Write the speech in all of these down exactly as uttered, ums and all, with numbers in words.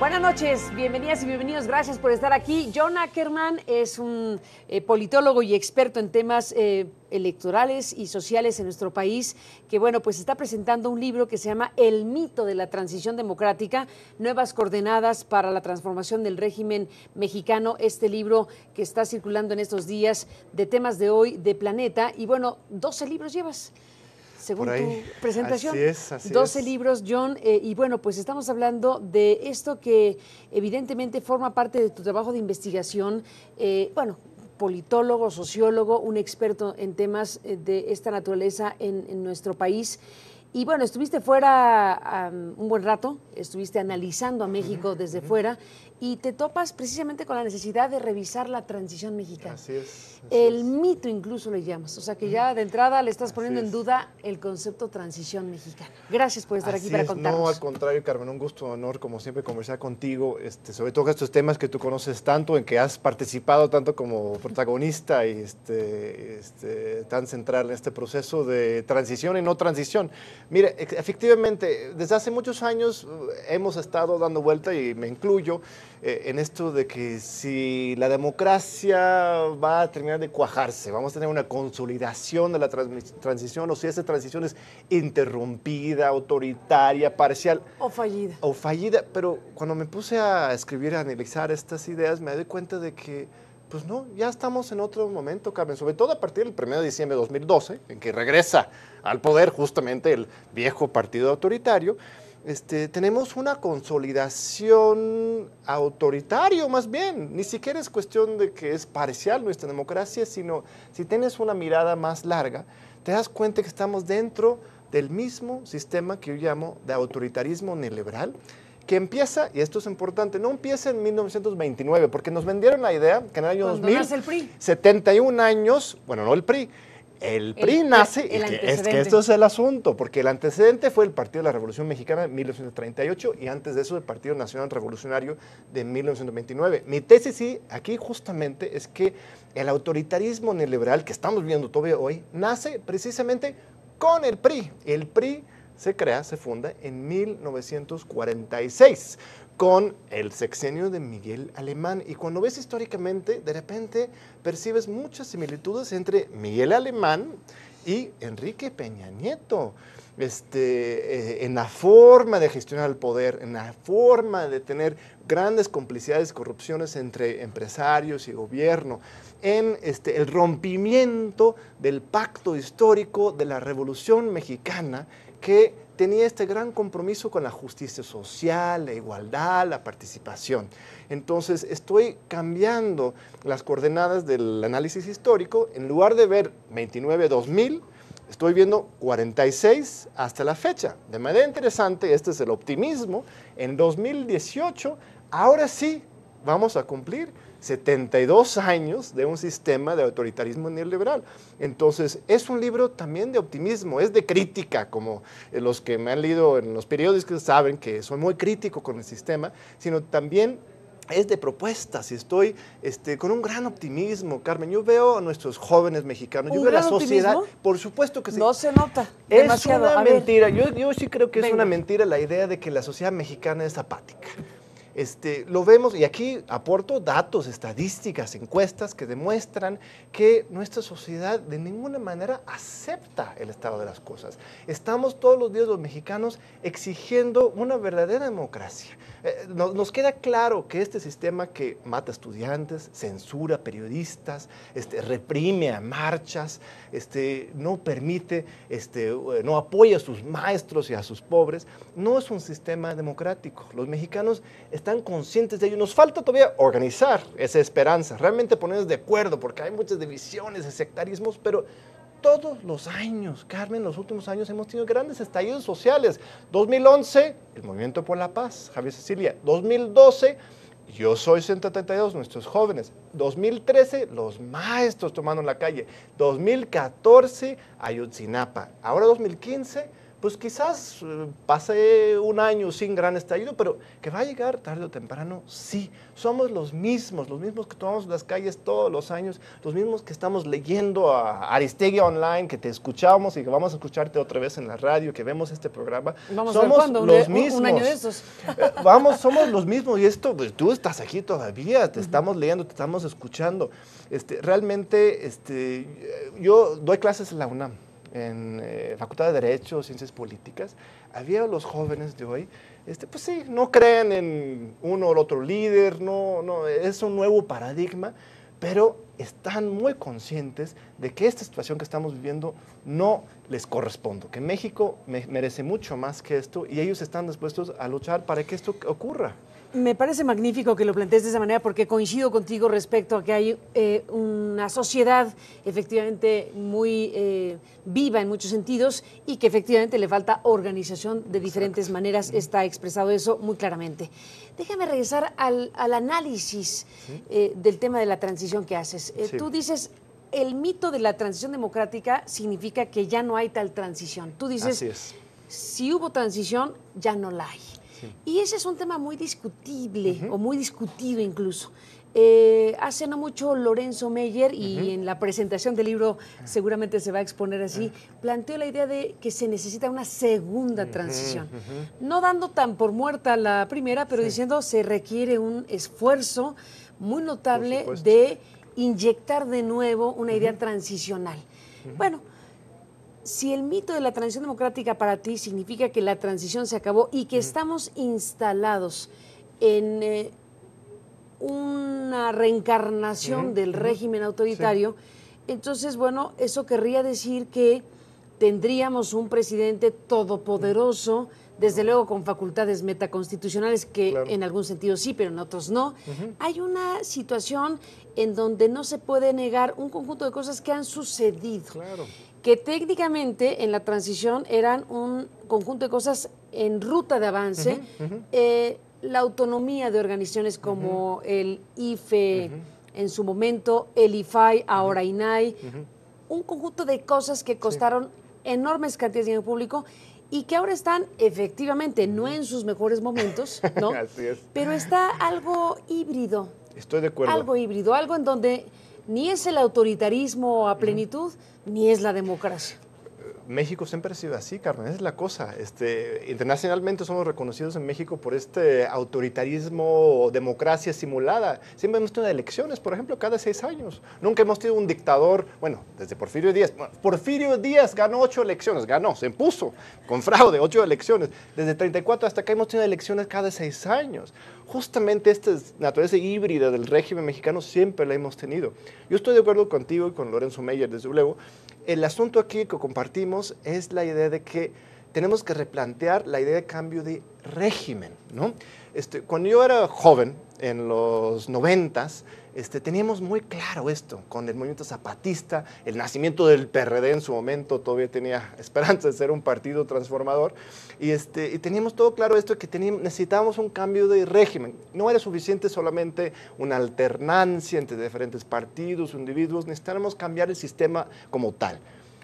Buenas noches, bienvenidas y bienvenidos, gracias por estar aquí. John Ackerman es un eh, politólogo y experto en temas eh, electorales y sociales en nuestro país, que bueno, pues está presentando un libro que se llama El mito de la transición democrática, nuevas coordenadas para la transformación del régimen mexicano, este libro que está circulando en estos días de temas de hoy de Planeta, y bueno, doce libros llevas. Según tu presentación, así es, así doce es. libros, John, eh, y bueno, pues estamos hablando de esto que evidentemente forma parte de tu trabajo de investigación, eh, bueno, politólogo, sociólogo, un experto en temas de esta naturaleza en, en nuestro país. Y bueno, estuviste fuera um, un buen rato, estuviste analizando a México uh-huh, desde uh-huh. fuera, y te topas precisamente con la necesidad de revisar la transición mexicana. Así es. Así el es. mito incluso le llamas, o sea que ya de entrada le estás poniendo así en es. duda el concepto transición mexicana. Gracias por estar así aquí para es. contarnos. No, al contrario, Carmen, un gusto, honor, como siempre, conversar contigo, este, sobre todo estos temas que tú conoces tanto, en que has participado tanto como protagonista y este, este, tan central en este proceso de transición y no transición. Mire, efectivamente, desde hace muchos años hemos estado dando vuelta, y me incluyo, eh, en esto de que si la democracia va a terminar de cuajarse, vamos a tener una consolidación de la trans transición, o si esa transición es interrumpida, autoritaria, parcial. O fallida. O fallida, pero cuando me puse a escribir, a analizar estas ideas, me doy cuenta de que pues no, ya estamos en otro momento, Carmen, sobre todo a partir del primero de diciembre de dos mil doce, en que regresa al poder justamente el viejo partido autoritario. Este, tenemos una consolidación autoritaria, más bien, ni siquiera es cuestión de que es parcial nuestra democracia, sino si tienes una mirada más larga, te das cuenta que estamos dentro del mismo sistema que yo llamo de autoritarismo neoliberal, que empieza, y esto es importante, no empieza en mil novecientos veintinueve, porque nos vendieron la idea que en el año dos mil, nace el P R I. setenta y un años, bueno, no el P R I, el P R I el, nace, el y que, es que esto es el asunto, porque el antecedente fue el Partido de la Revolución Mexicana de mil novecientos treinta y ocho, y antes de eso el Partido Nacional Revolucionario de mil novecientos veintinueve. Mi tesis sí, aquí justamente es que el autoritarismo neoliberal que estamos viendo todavía hoy, nace precisamente con el P R I. El P R I se crea, se funda en mil novecientos cuarenta y seis con el sexenio de Miguel Alemán, y cuando ves históricamente, de repente percibes muchas similitudes entre Miguel Alemán y Enrique Peña Nieto, este, eh, en la forma de gestionar el poder, en la forma de tener grandes complicidades y corrupciones entre empresarios y gobierno, en este, el rompimiento del pacto histórico de la Revolución Mexicana, que tenía este gran compromiso con la justicia social, la igualdad, la participación. Entonces, estoy cambiando las coordenadas del análisis histórico. En lugar de ver veintinueve a dos mil, estoy viendo cuarenta y seis hasta la fecha. De manera interesante, este es el optimismo. En dos mil dieciocho, ahora sí, vamos a cumplir setenta y dos años de un sistema de autoritarismo neoliberal. Entonces, es un libro también de optimismo, es de crítica, como los que me han leído en los periódicos saben que soy muy crítico con el sistema, sino también es de propuestas, y estoy este, con un gran optimismo, Carmen. Yo veo a nuestros jóvenes mexicanos, yo veo a la sociedad, optimismo? Por supuesto que sí. No se nota Es demasiado. una a ver. mentira, yo, yo sí creo que Venga. es una mentira la idea de que la sociedad mexicana es apática. Este, lo vemos, y aquí aporto datos, estadísticas, encuestas que demuestran que nuestra sociedad de ninguna manera acepta el estado de las cosas. Estamos todos los días los mexicanos exigiendo una verdadera democracia. Eh, nos, nos queda claro que este sistema que mata estudiantes, censura periodistas, este, reprime a marchas, este, no permite, este, no apoya a sus maestros y a sus pobres, no es un sistema democrático. Los mexicanos están conscientes de ello. Nos falta todavía organizar esa esperanza, realmente ponernos de acuerdo, porque hay muchas divisiones, sectarismos, pero todos los años, Carmen, los últimos años hemos tenido grandes estallidos sociales. dos mil once, el Movimiento por la Paz, Javier Cecilia. dos mil doce, Yo Soy ciento treinta y dos, nuestros jóvenes. dos mil trece, los maestros tomando la calle. dos mil catorce, Ayotzinapa. Ahora dos mil quince, pues quizás eh, pase un año sin gran estallido, pero que va a llegar tarde o temprano, sí. Somos los mismos, los mismos que tomamos las calles todos los años, los mismos que estamos leyendo a Aristegui Online, que te escuchamos y que vamos a escucharte otra vez en la radio, que vemos este programa. Vamos somos a ver cuándo, los un, mismos. un año de estos. Eh, vamos, somos los mismos y esto, pues tú estás aquí todavía, te uh-huh. estamos leyendo, te estamos escuchando. Este, realmente, este, yo doy clases en la UNAM, en eh, Facultad de Derecho, Ciencias Políticas. Había los jóvenes de hoy, este, pues sí, no creen en uno o el otro líder, no, no, es un nuevo paradigma, pero están muy conscientes de que esta situación que estamos viviendo no les corresponde, que México me, merece mucho más que esto y ellos están dispuestos a luchar para que esto ocurra. Me parece magnífico que lo plantees de esa manera porque coincido contigo respecto a que hay eh, una sociedad efectivamente muy eh, viva en muchos sentidos y que efectivamente le falta organización de diferentes Exacto. maneras. Está expresado eso muy claramente. Déjame regresar al, al análisis ¿Sí? eh, del tema de la transición que haces. Eh, sí. Tú dices, el mito de la transición democrática significa que ya no hay tal transición. Tú dices, Así es. si hubo transición, ya no la hay. Y ese es un tema muy discutible, uh-huh. o muy discutido incluso. Eh, hace no mucho Lorenzo Meyer, y uh-huh. en la presentación del libro seguramente se va a exponer así, uh-huh. planteó la idea de que se necesita una segunda uh-huh. transición. Uh-huh. No dando tan por muerta la primera, pero sí. diciendo se requiere un esfuerzo muy notable de inyectar de nuevo una idea uh-huh. transicional. Uh-huh. Bueno, si el mito de la transición democrática para ti significa que la transición se acabó y que uh-huh. estamos instalados en eh, una reencarnación uh-huh. del uh-huh. régimen autoritario, sí. entonces, bueno, eso querría decir que tendríamos un presidente todopoderoso, uh-huh. desde luego con facultades metaconstitucionales, que claro. en algún sentido sí, pero en otros no. Uh-huh. Hay una situación en donde no se puede negar un conjunto de cosas que han sucedido. Claro. Que técnicamente en la transición eran un conjunto de cosas en ruta de avance, uh-huh, uh-huh. Eh, la autonomía de organizaciones como uh-huh. el I F E uh-huh. en su momento, el I F A I, ahora uh-huh. I N A I, uh-huh. un conjunto de cosas que costaron sí. enormes cantidades de dinero público y que ahora están efectivamente no en sus mejores momentos, ¿no? Así es. Pero está algo híbrido. Estoy de acuerdo. Algo híbrido, algo en donde ni es el autoritarismo a plenitud, uh-huh. ni es la democracia. México siempre ha sido así, Carmen, esa es la cosa. Este, internacionalmente somos reconocidos en México por este autoritarismo o democracia simulada. Siempre hemos tenido elecciones, por ejemplo, cada seis años. Nunca hemos tenido un dictador, bueno, desde Porfirio Díaz. Bueno, Porfirio Díaz ganó ocho elecciones, ganó, se impuso con fraude, ocho elecciones. Desde treinta y cuatro hasta acá hemos tenido elecciones cada seis años. Justamente esta naturaleza híbrida del régimen mexicano siempre la hemos tenido. Yo estoy de acuerdo contigo y con Lorenzo Meyer, desde luego. El asunto aquí que compartimos es la idea de que tenemos que replantear la idea de cambio de régimen, ¿no? Este, cuando yo era joven, en los noventas, este, teníamos muy claro esto, con el movimiento zapatista, el nacimiento del P R D en su momento, todavía tenía esperanza de ser un partido transformador, y, este, y teníamos todo claro esto, que teníamos, necesitábamos un cambio de régimen. No era suficiente solamente una alternancia entre diferentes partidos o individuos, necesitábamos cambiar el sistema como tal.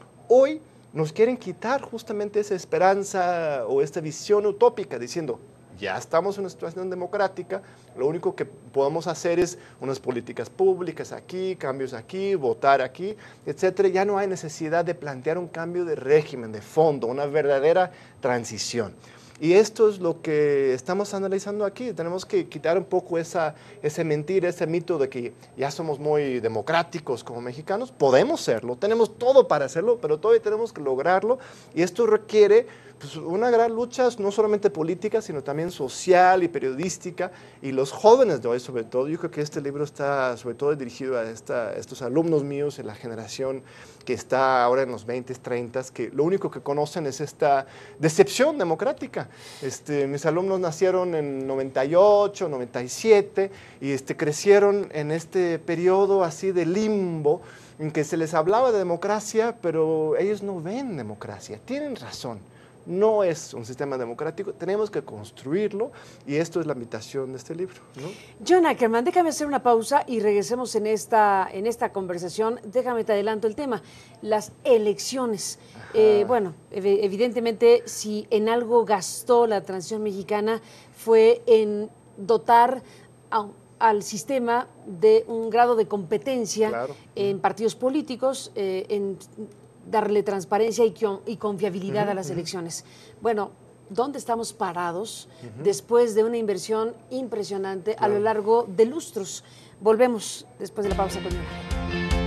Hoy nos quieren quitar justamente esa esperanza o esta visión utópica, diciendo, ya estamos en una situación democrática, lo único que podemos hacer es unas políticas públicas aquí, cambios aquí, votar aquí, etcétera. Ya no hay necesidad de plantear un cambio de régimen, de fondo, una verdadera transición. Y esto es lo que estamos analizando aquí. Tenemos que quitar un poco esa, ese mentira, ese mito de que ya somos muy democráticos como mexicanos. Podemos serlo, tenemos todo para hacerlo, pero todavía tenemos que lograrlo. Y esto requiere pues, una gran lucha, no solamente política, sino también social y periodística. Y los jóvenes de hoy, sobre todo, yo creo que este libro está sobre todo dirigido a, esta, a estos alumnos míos, en la generación que está ahora en los veinte, treinta, que lo único que conocen es esta decepción democrática. Este, mis alumnos nacieron en noventa y ocho, noventa y siete y este, crecieron en este periodo así de limbo en que se les hablaba de democracia, pero ellos no ven democracia. Tienen razón. No es un sistema democrático, tenemos que construirlo y esto es la invitación de este libro, ¿no? John Ackerman, déjame hacer una pausa y regresemos en esta, en esta conversación. Déjame te adelanto el tema, las elecciones. Ajá. Eh, bueno, ev evidentemente, si en algo gastó la transición mexicana fue en dotar a, al sistema de un grado de competencia Claro. en partidos políticos, eh, en darle transparencia y, y confiabilidad uh-huh, a las uh-huh. elecciones. Bueno, ¿dónde estamos parados uh-huh. después de una inversión impresionante claro. a lo largo de lustros? Volvemos después de la pausa con Yona.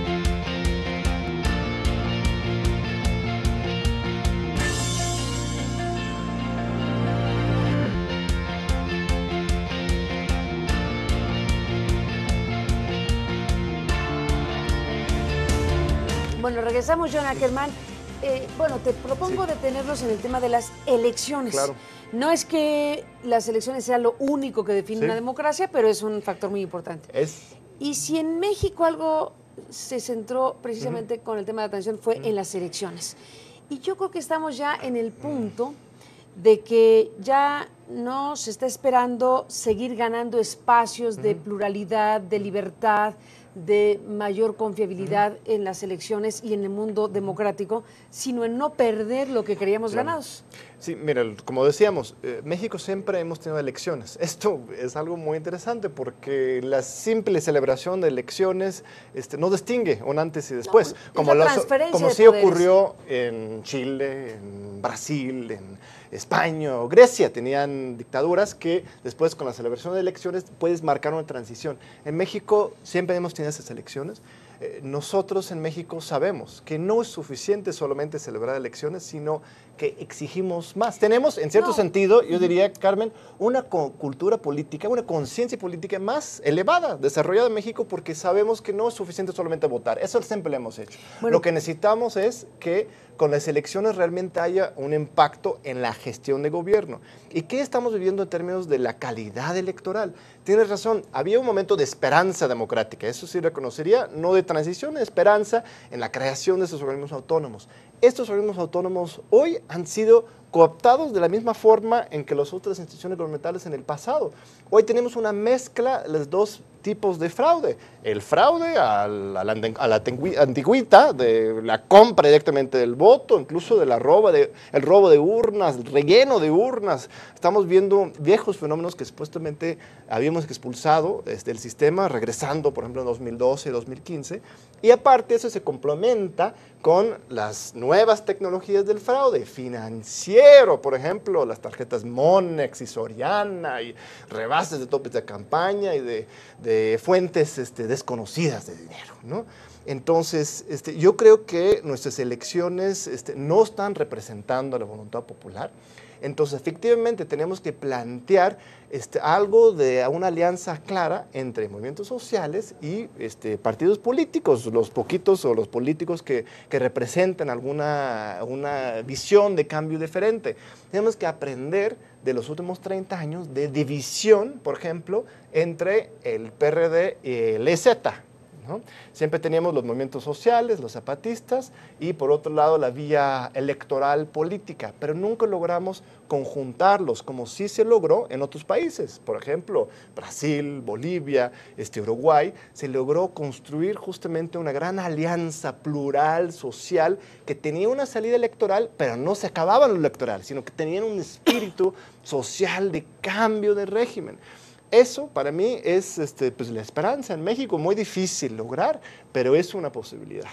Bueno, regresamos, John Ackerman. Eh, bueno, te propongo sí. detenernos en el tema de las elecciones. Claro. No es que las elecciones sean lo único que define sí. una democracia, pero es un factor muy importante. Es. Y si en México algo se centró precisamente uh-huh. con el tema de la transición fue uh-huh. en las elecciones. Y yo creo que estamos ya en el punto de que ya no se está esperando seguir ganando espacios uh-huh. de pluralidad, de libertad, de mayor confiabilidad uh-huh. en las elecciones y en el mundo democrático, sino en no perder lo que creíamos claro. ganados. Sí, mira, como decíamos, eh, México siempre hemos tenido elecciones. Esto es algo muy interesante porque la simple celebración de elecciones este, no distingue un antes y después, no, como, la las, como de sí ocurrió en Chile, en Brasil, en España o Grecia. Tenían dictaduras que después con la celebración de elecciones puedes marcar una transición. En México siempre hemos tenido esas elecciones. Eh, nosotros en México sabemos que no es suficiente solamente celebrar elecciones, sino que exigimos más. Tenemos, en cierto no. sentido, yo diría, Carmen, una cultura política, una conciencia política más elevada, desarrollada en México, porque sabemos que no es suficiente solamente votar. Eso siempre lo hemos hecho. Bueno, lo que necesitamos es que con las elecciones realmente haya un impacto en la gestión de gobierno. ¿Y qué estamos viviendo en términos de la calidad electoral? Tienes razón, había un momento de esperanza democrática, eso sí reconocería, no de transición, de esperanza en la creación de esos organismos autónomos. Estos organismos autónomos hoy han sido cooptados de la misma forma en que las otras instituciones gubernamentales en el pasado. Hoy tenemos una mezcla de los dos tipos de fraude. El fraude a la, a la, a la antigüita, de la compra directamente del voto, incluso de la roba de, el robo de urnas, el relleno de urnas. Estamos viendo viejos fenómenos que supuestamente habíamos expulsado desde el sistema, regresando, por ejemplo, en dos mil doce, dos mil quince. Y aparte eso se complementa con las nuevas tecnologías del fraude financiero, por ejemplo, las tarjetas Monex y Soriana, y rebases de topes de campaña y de, de fuentes este, desconocidas de dinero, ¿no? Entonces, este, yo creo que nuestras elecciones este, no están representando a la voluntad popular. Entonces, efectivamente, tenemos que plantear este, algo de una alianza clara entre movimientos sociales y este, partidos políticos, los poquitos o los políticos que, que representan alguna una visión de cambio diferente. Tenemos que aprender de los últimos treinta años de división, por ejemplo, entre el P R D y el E Z, ¿no? Siempre teníamos los movimientos sociales, los zapatistas, y por otro lado la vía electoral política, pero nunca logramos conjuntarlos como sí se logró en otros países. Por ejemplo, Brasil, Bolivia, este, Uruguay, se logró construir justamente una gran alianza plural, social, que tenía una salida electoral, pero no se acababa en lo electoral, sino que tenían un espíritu social de cambio de régimen. Eso para mí es este, pues, la esperanza en México, muy difícil lograr, pero es una posibilidad.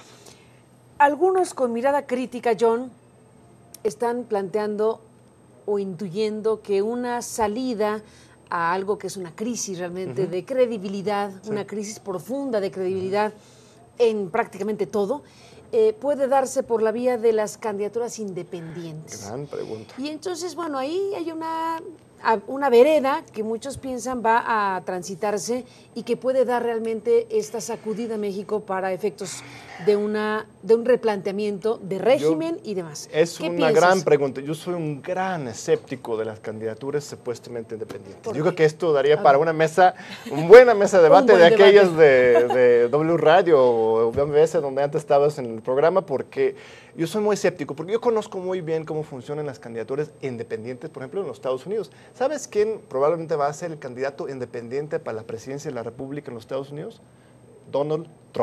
Algunos con mirada crítica, John, están planteando o intuyendo que una salida a algo que es una crisis realmente uh-huh. de credibilidad, sí. una crisis profunda de credibilidad uh-huh. en prácticamente todo, eh, puede darse por la vía de las candidaturas independientes. Gran pregunta. Y entonces, bueno, ahí hay una... una vereda que muchos piensan va a transitarse y que puede dar realmente esta sacudida a México para efectos de, una, de un replanteamiento de régimen Yo, y demás. Es una piensas? gran pregunta. Yo soy un gran escéptico de las candidaturas supuestamente independientes. Yo creo que esto daría a para ver. una mesa, una buena mesa de debate de aquellas de, de W Radio o B M S, donde antes estabas en el programa, porque yo soy muy escéptico, porque yo conozco muy bien cómo funcionan las candidaturas independientes, por ejemplo, en los Estados Unidos. ¿Sabes quién probablemente va a ser el candidato independiente para la presidencia de la República en los Estados Unidos? Donald Trump.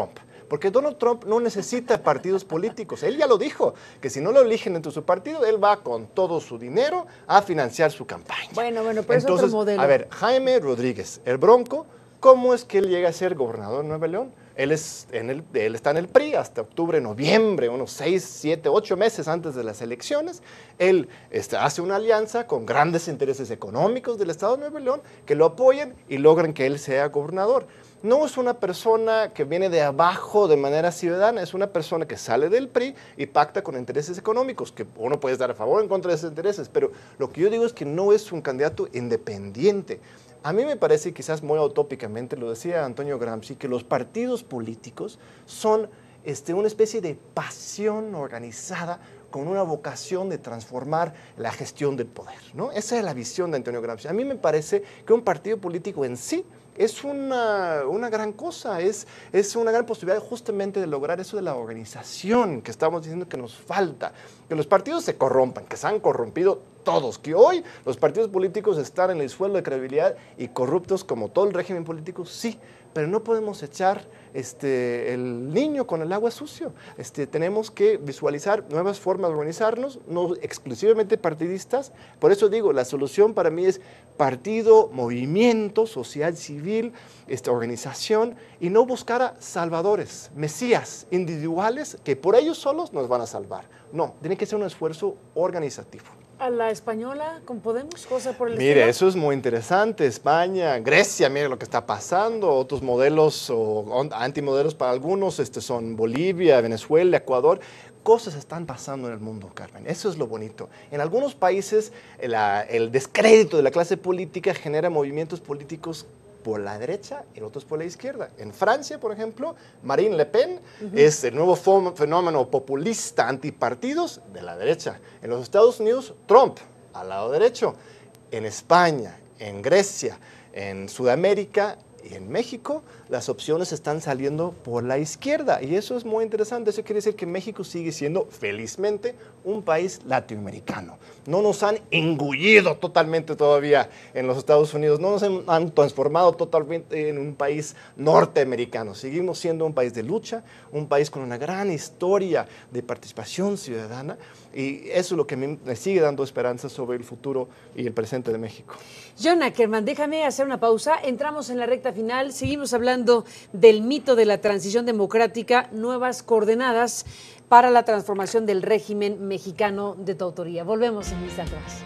porque Donald Trump no necesita partidos políticos. Él ya lo dijo, que si no lo eligen dentro de su partido, él va con todo su dinero a financiar su campaña. Bueno, bueno, pero Entonces, es otro modelo. A ver, Jaime Rodríguez, el Bronco, ¿cómo es que él llega a ser gobernador de Nuevo León? Él, es en el, él está en el P R I hasta octubre, noviembre, unos seis, siete, ocho meses antes de las elecciones. Él este, hace una alianza con grandes intereses económicos del Estado de Nuevo León que lo apoyen y logran que él sea gobernador. No es una persona que viene de abajo de manera ciudadana, es una persona que sale del P R I y pacta con intereses económicos, que uno puede estar a favor o en contra de esos intereses, pero lo que yo digo es que no es un candidato independiente. A mí me parece, quizás muy utópicamente, lo decía Antonio Gramsci, que los partidos políticos son este, una especie de pasión organizada con una vocación de transformar la gestión del poder, ¿no? Esa es la visión de Antonio Gramsci. A mí me parece que un partido político en sí es una, una gran cosa, es, es una gran posibilidad justamente de lograr eso de la organización que estamos diciendo que nos falta, que los partidos se corrompan, que se han corrompido todos, que hoy los partidos políticos están en el suelo de credibilidad y corruptos como todo el régimen político, sí, pero no podemos echar este, el niño con el agua sucio. Este, tenemos que visualizar nuevas formas de organizarnos, no exclusivamente partidistas. Por eso digo, la solución para mí es partido, movimiento, sociedad civil, esta organización, y no buscar a salvadores, mesías individuales que por ellos solos nos van a salvar. No, tiene que ser un esfuerzo organizativo. ¿A la española con Podemos? ¿Cosa por el Mire, estilo? eso es muy interesante. España, Grecia, mire lo que está pasando. Otros modelos o antimodelos para algunos este, son Bolivia, Venezuela, Ecuador. Cosas están pasando en el mundo, Carmen. Eso es lo bonito. En algunos países la, el descrédito de la clase política genera movimientos políticos por la derecha y otros por la izquierda. En Francia, por ejemplo, Marine Le Pen uh-huh. es el nuevo fenómeno populista antipartidos de la derecha. En los Estados Unidos, Trump, al lado derecho. En España, en Grecia, en Sudamérica y en México, las opciones están saliendo por la izquierda. Y eso es muy interesante. Eso quiere decir que México sigue siendo, felizmente, un país latinoamericano. No nos han engullido totalmente todavía en los Estados Unidos. No nos han transformado totalmente en un país norteamericano. Seguimos siendo un país de lucha, un país con una gran historia de participación ciudadana. Y eso es lo que me sigue dando esperanza sobre el futuro y el presente de México. John Ackerman, déjame hacer una pausa. Entramos en la recta final. Seguimos hablando del mito de la transición democrática, nuevas coordenadas para la transformación del régimen mexicano de tu autoría. Volvemos en un instante más.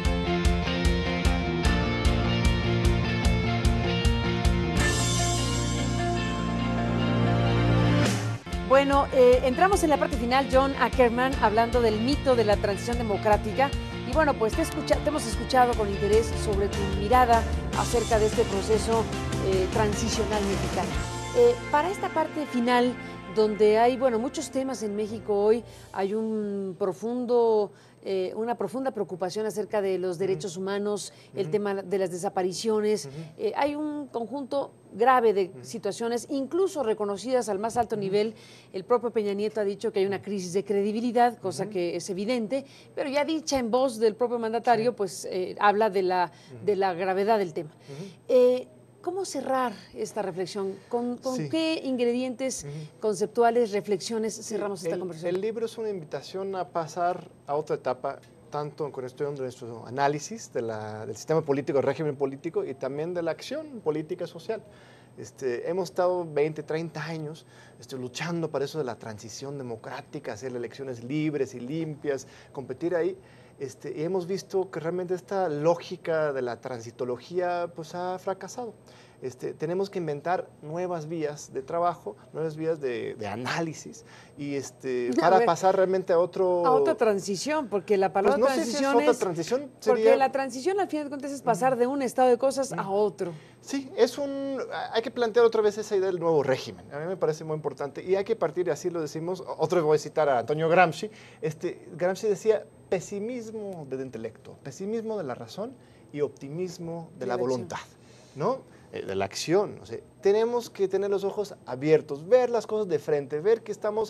Bueno, eh, entramos en la parte final, John Ackerman, hablando del mito de la transición democrática. Y bueno, pues te, escucha, te hemos escuchado con interés sobre tu mirada acerca de este proceso eh, transicional mexicano. Eh, para esta parte final, donde hay, bueno, muchos temas en México hoy, hay un profundo, eh, una profunda preocupación acerca de los derechos humanos, uh-huh. el tema de las desapariciones, uh-huh. eh, hay un conjunto grave de uh-huh. situaciones, incluso reconocidas al más alto uh-huh. nivel. El propio Peña Nieto ha dicho que hay una crisis de credibilidad, cosa uh-huh. que es evidente, pero ya dicha en voz del propio mandatario, uh-huh. pues eh, habla de la, uh-huh. de la gravedad del tema. Uh-huh. eh, ¿Cómo cerrar esta reflexión? ¿Con, con sí. qué ingredientes uh-huh. conceptuales, reflexiones cerramos sí, esta el, conversación? El libro es una invitación a pasar a otra etapa, tanto en cuestión de nuestro análisis de la, del sistema político, del régimen político y también de la acción política social. Este, hemos estado veinte, treinta años este, luchando para eso de la transición democrática, hacer elecciones libres y limpias, competir ahí. Este, y hemos visto que realmente esta lógica de la transitología pues, ha fracasado. Este, tenemos que inventar nuevas vías de trabajo, nuevas vías de, de análisis y este, para ver, pasar realmente a otro... A otra transición, porque la palabra pues no transición sé si es, otra es... transición Porque sería... la transición al final de cuentas es pasar de un estado de cosas a otro. Sí, es un, hay que plantear otra vez esa idea del nuevo régimen. A mí me parece muy importante y hay que partir, así lo decimos, otra vez voy a citar a Antonio Gramsci. Este, Gramsci decía pesimismo del intelecto, pesimismo de la razón y optimismo de, de la, la voluntad, ¿no? De la acción. O sea, tenemos que tener los ojos abiertos, ver las cosas de frente, ver que estamos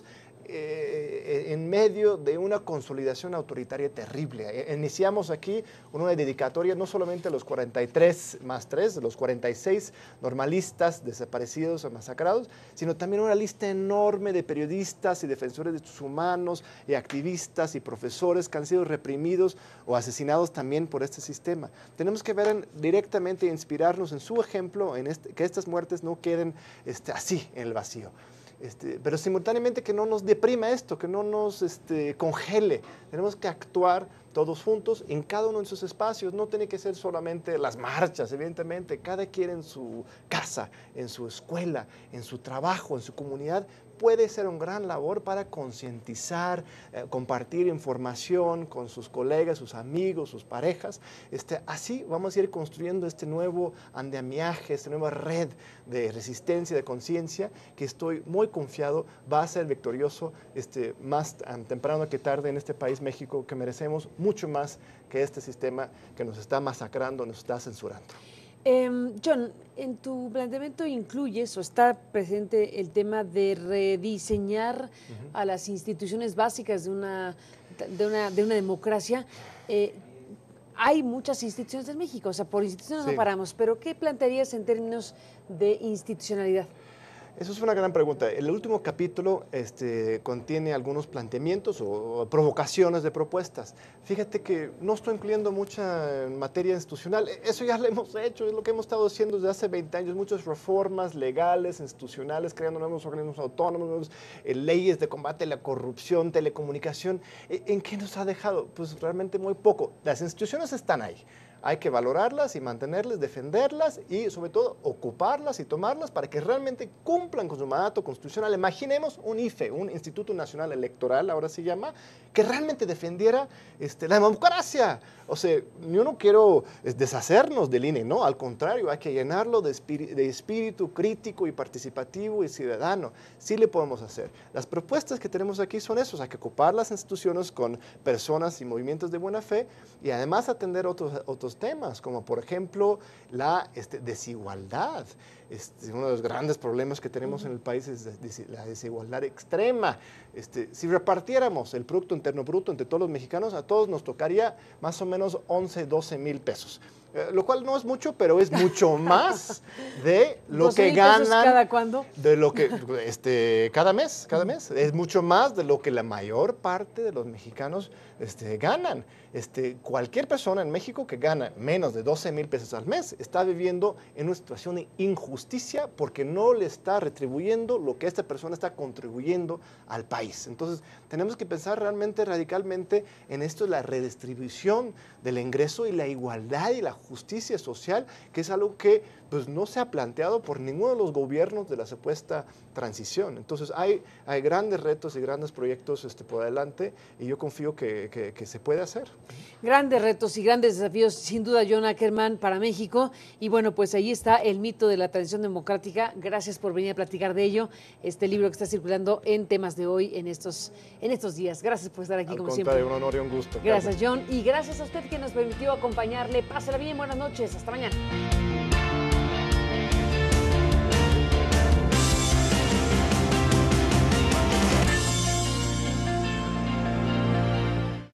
eh, en medio de una consolidación autoritaria terrible. Eh, iniciamos aquí una dedicatoria no solamente a los cuarenta y tres más tres, de los cuarenta y seis normalistas desaparecidos o masacrados, sino también una lista enorme de periodistas y defensores de derechos humanos y activistas y profesores que han sido reprimidos o asesinados también por este sistema. Tenemos que ver en, directamente e inspirarnos en su ejemplo, en este, que estas muertes no queden este, así en el vacío. Este, pero simultáneamente que no nos deprima esto, que no nos este, congele. Tenemos que actuar todos juntos en cada uno de sus espacios. No tiene que ser solamente las marchas, evidentemente. Cada quien en su casa, en su escuela, en su trabajo, en su comunidad, puede ser una gran labor para concientizar, eh, compartir información con sus colegas, sus amigos, sus parejas. Este, así vamos a ir construyendo este nuevo andamiaje, esta nueva red de resistencia, de conciencia, que estoy muy confiado va a ser victorioso este, más temprano que tarde en este país, México, que merecemos mucho más que este sistema que nos está masacrando, nos está censurando. Eh, John, en tu planteamiento incluyes o está presente el tema de rediseñar uh-huh. a las instituciones básicas de una, de una, de una democracia. Eh, hay muchas instituciones en México, o sea, por instituciones sí. no paramos, pero ¿qué plantearías en términos de institucionalidad? Eso es una gran pregunta. El último capítulo este, contiene algunos planteamientos o, o provocaciones de propuestas. Fíjate que no estoy incluyendo mucha materia institucional. Eso ya lo hemos hecho, es lo que hemos estado haciendo desde hace veinte años. Muchas reformas legales, institucionales, creando nuevos organismos autónomos, nuevos, eh, leyes de combate a la corrupción, telecomunicación. ¿En qué nos ha dejado? Pues realmente muy poco. Las instituciones están ahí. Hay que valorarlas y mantenerlas, defenderlas y sobre todo ocuparlas y tomarlas para que realmente cumplan con su mandato constitucional. Imaginemos un I F E, un Instituto Nacional Electoral, ahora se llama, que realmente defendiera este, la democracia. O sea, yo no quiero deshacernos del I N E, no, al contrario, hay que llenarlo de espíritu, de espíritu crítico y participativo y ciudadano. Sí le podemos hacer. Las propuestas que tenemos aquí son esos, hay que ocupar las instituciones con personas y movimientos de buena fe y además atender otros, otros temas, como por ejemplo la este, desigualdad. Este, uno de los grandes problemas que tenemos en el país es la desigualdad extrema. Este, si repartiéramos el Producto Interno Bruto entre todos los mexicanos, a todos nos tocaría más o menos once, doce mil pesos. Eh, lo cual no es mucho, pero es mucho más de lo que ganan. ¿Cada cuándo? De lo que, este, cada mes, cada mes. Es mucho más de lo que la mayor parte de los mexicanos este, ganan. Este, cualquier persona en México que gana menos de doce mil pesos al mes está viviendo en una situación de injusticia porque no le está retribuyendo lo que esta persona está contribuyendo al país. Entonces, tenemos que pensar realmente radicalmente en esto de la redistribución del ingreso y la igualdad y la justicia social, que es algo que pues, no se ha planteado por ninguno de los gobiernos de la supuesta transición. Entonces, hay, hay grandes retos y grandes proyectos este, por adelante y yo confío que, que, que se puede hacer. Grandes retos y grandes desafíos, sin duda, John Ackerman, para México. Y bueno, pues ahí está el mito de la transición democrática. Gracias por venir a platicar de ello. Este libro que está circulando en Temas de Hoy en estos, en estos días. Gracias por estar aquí, Al como contrario, siempre. un honor y un gusto. Gracias, John. Y gracias a usted que nos permitió acompañarle. Pásala bien, buenas noches. Hasta mañana.